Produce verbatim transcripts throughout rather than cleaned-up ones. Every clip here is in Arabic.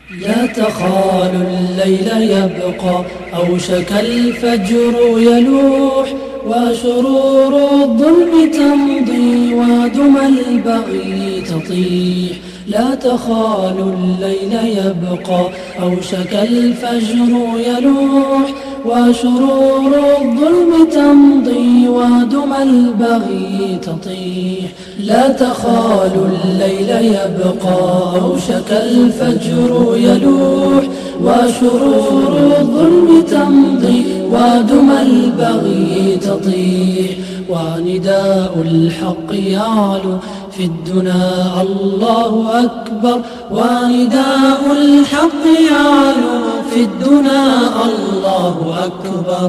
لا تخالوا الليل يبقى أوشك الفجر يلوح وشرور الظلم تمضي ودم البغي تطيح. لا تخالوا الليل يبقى أوشك الفجر يلوح وشرور الظلم تمضي ودم البغي تطيح. لا تخالوا الليل يبقى أوشك الفجر يلوح وشرور الظلم تمضي ودم البغي تطيح. ونداء الحق يعلو في الدنا الله أكبر. ونداء الحق يعلو في الدنا الله أكبر.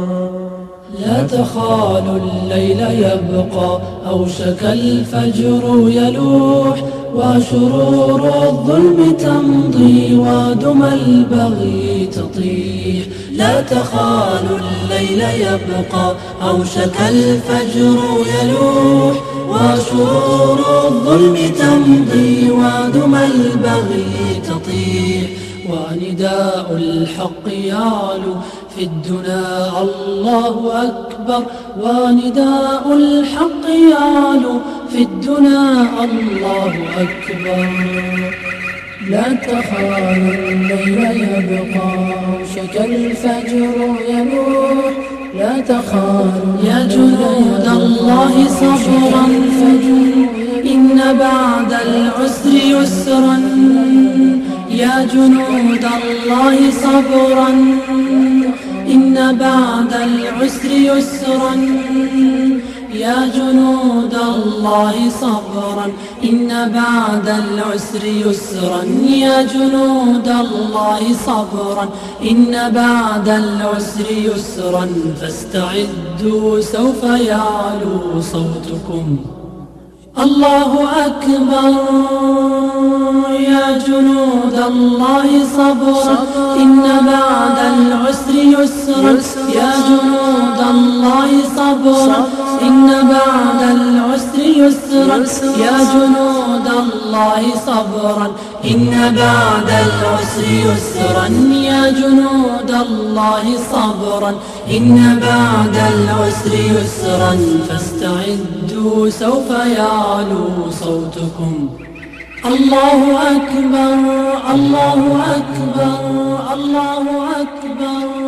لا تخالوا الليل يبقى أوشك الفجر يلوح وشرور الظلم تمضي ودم البغي تطيح. لا تخالوا الليل يبقى أوشك الفجر يلوح وشرور الظلم تمضي ودم البغي تطيح. ونداء الحق يعلو في الدنا الله أكبر. ونداء الحق يعلو في الدنا الله أكبر. لا تخالوا الليل يبقى أوشك الفجر يلوح. لا تخالوا يا جنود الله صبرا إن بعد العسر يسرا. يا جنود الله صبرا إن بعد العسر يسرا. يا جنود الله صبرا إن بعد العسر يسرا. يا جنود الله صبرا إن بعد العسر يسرا. فاستعدوا سوف يعلو صوتكم الله أكبر. يا جنود الله صبرا إن بعد العسر يسرا. يا جنود الله صبرا إن بعد العسر يسرا. يا جنود الله صبرا إن بعد العسر يسرا. يا جنود الله صبرا إن بعد العسر يسرا. فاستعدوا سوف يعلو صوتكم الله أكبر الله أكبر الله أكبر.